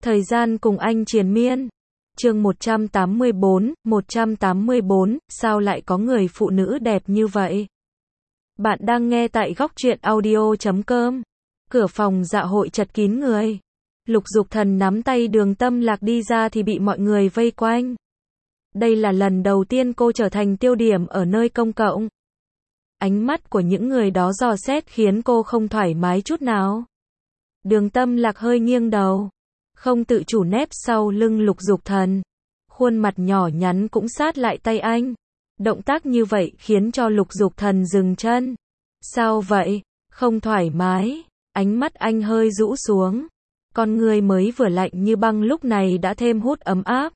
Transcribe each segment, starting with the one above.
Thời gian cùng anh triền miên. Chương 184, sao lại có người phụ nữ đẹp như vậy? Bạn đang nghe tại góc truyện audio.com. Cửa phòng dạ hội chật kín người. Lục Dục Thần nắm tay Đường Tâm Lạc đi ra thì bị mọi người vây quanh. Đây là lần đầu tiên cô trở thành tiêu điểm ở nơi công cộng. Ánh mắt của những người đó dò xét khiến cô không thoải mái chút nào. Đường Tâm Lạc hơi nghiêng đầu, không tự chủ nép sau lưng Lục Dục Thần. Khuôn mặt nhỏ nhắn cũng sát lại tay anh. Động tác như vậy khiến cho Lục Dục Thần dừng chân. Sao vậy? Không thoải mái. Ánh mắt anh hơi rũ xuống. Con người mới vừa lạnh như băng lúc này đã thêm hút ấm áp.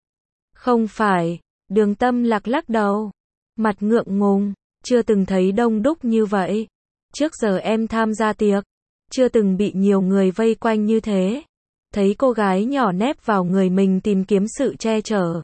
Không phải. Đường Tâm Lạc lắc đầu. Mặt ngượng ngùng. Chưa từng thấy đông đúc như vậy. Trước giờ em tham gia tiệc, chưa từng bị nhiều người vây quanh như thế. Thấy cô gái nhỏ nép vào người mình tìm kiếm sự che chở.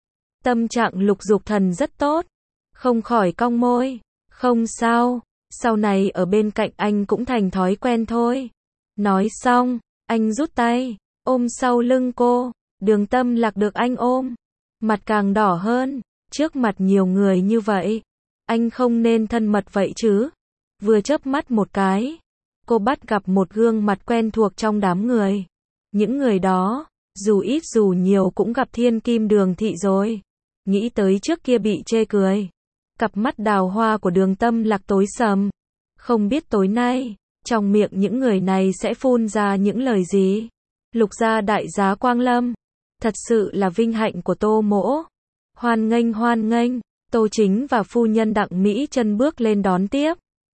Tâm trạng Lục Dục Thần rất tốt. Không khỏi cong môi. Không sao, sau này ở bên cạnh anh cũng thành thói quen thôi. Nói xong, anh rút tay, ôm sau lưng cô. Đường Tâm Lạc được anh ôm, mặt càng đỏ hơn. Trước mặt nhiều người như vậy, anh không nên thân mật vậy chứ. Vừa chớp mắt một cái, cô bắt gặp một gương mặt quen thuộc trong đám người. Những người đó, dù ít dù nhiều cũng gặp thiên kim Đường Thị rồi. Nghĩ tới trước kia bị chê cười. Cặp mắt đào hoa của Đường Tâm Lạc tối sầm. Không biết tối nay, trong miệng những người này sẽ phun ra những lời gì. Lục gia đại giá Quang Lâm. Thật sự là vinh hạnh của Tô Mỗ. Hoan nghênh hoan nghênh. Tô Chính và phu nhân Đặng Mỹ Chân bước lên đón tiếp.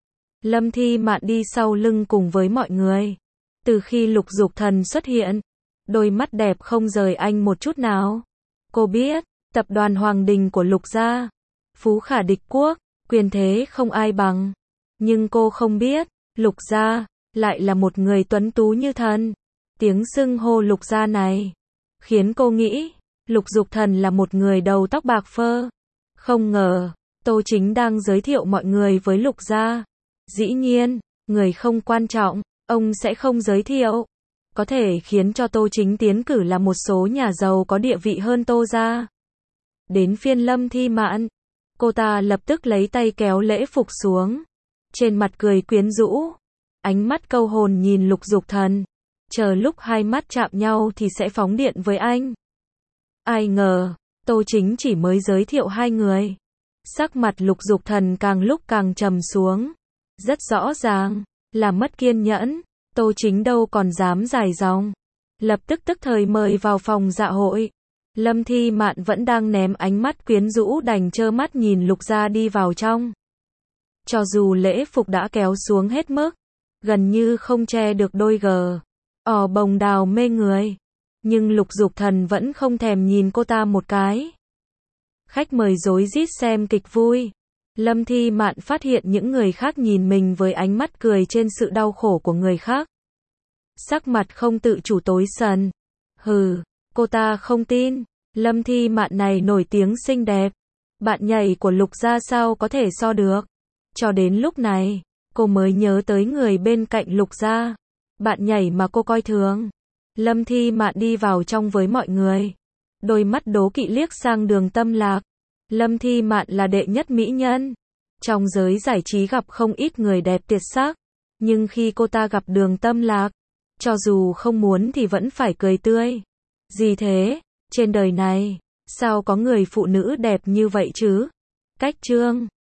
Lâm Thi Mạn đi sau lưng cùng với mọi người. Từ khi Lục Dục Thần xuất hiện, đôi mắt đẹp không rời anh một chút nào. Cô biết, tập đoàn Hoàng Đình của Lục gia, phú khả địch quốc, quyền thế không ai bằng. Nhưng cô không biết, Lục gia lại là một người tuấn tú như thần. Tiếng xưng hô Lục gia này khiến cô nghĩ, Lục Dục Thần là một người đầu tóc bạc phơ. Không ngờ, Tô Chính đang giới thiệu mọi người với Lục gia. Dĩ nhiên, người không quan trọng, ông sẽ không giới thiệu. Có thể khiến cho Tô Chính tiến cử là một số nhà giàu có địa vị hơn Tô gia. Đến phiên Lâm Thi Mạn, cô ta lập tức lấy tay kéo lễ phục xuống. Trên mặt cười quyến rũ, ánh mắt câu hồn nhìn Lục Dục Thần. Chờ lúc hai mắt chạm nhau thì sẽ phóng điện với anh. Ai ngờ, Tô Chính chỉ mới giới thiệu hai người. Sắc mặt Lục Dục Thần càng lúc càng trầm xuống. Rất rõ ràng là mất kiên nhẫn. Tô Chính đâu còn dám dài dòng, lập tức tức thời mời vào phòng dạ hội. Lâm Thi Mạn vẫn đang ném ánh mắt quyến rũ đành trơ mắt nhìn Lục gia đi vào trong. Cho dù lễ phục đã kéo xuống hết mức, gần như không che được đôi bồng đào mê người, nhưng Lục Dục Thần vẫn không thèm nhìn cô ta một cái. Khách mời rối rít xem kịch vui. Lâm Thi Mạn phát hiện những người khác nhìn mình với ánh mắt cười trên sự đau khổ của người khác. Sắc mặt không tự chủ tối sầm. Hừ, cô ta không tin. Lâm Thi Mạn này nổi tiếng xinh đẹp. Bạn nhảy của Lục gia sao có thể so được. Cho đến lúc này, cô mới nhớ tới người bên cạnh Lục gia. Bạn nhảy mà cô coi thường. Lâm Thi Mạn đi vào trong với mọi người. Đôi mắt đố kỵ liếc sang Đường Tâm Lạc. Lâm Thi Mạn là đệ nhất mỹ nhân. Trong giới giải trí gặp không ít người đẹp tuyệt sắc. Nhưng khi cô ta gặp Đường Tâm Lạc, cho dù không muốn thì vẫn phải cười tươi. Gì thế? Trên đời này, sao có người phụ nữ đẹp như vậy chứ? Cách chương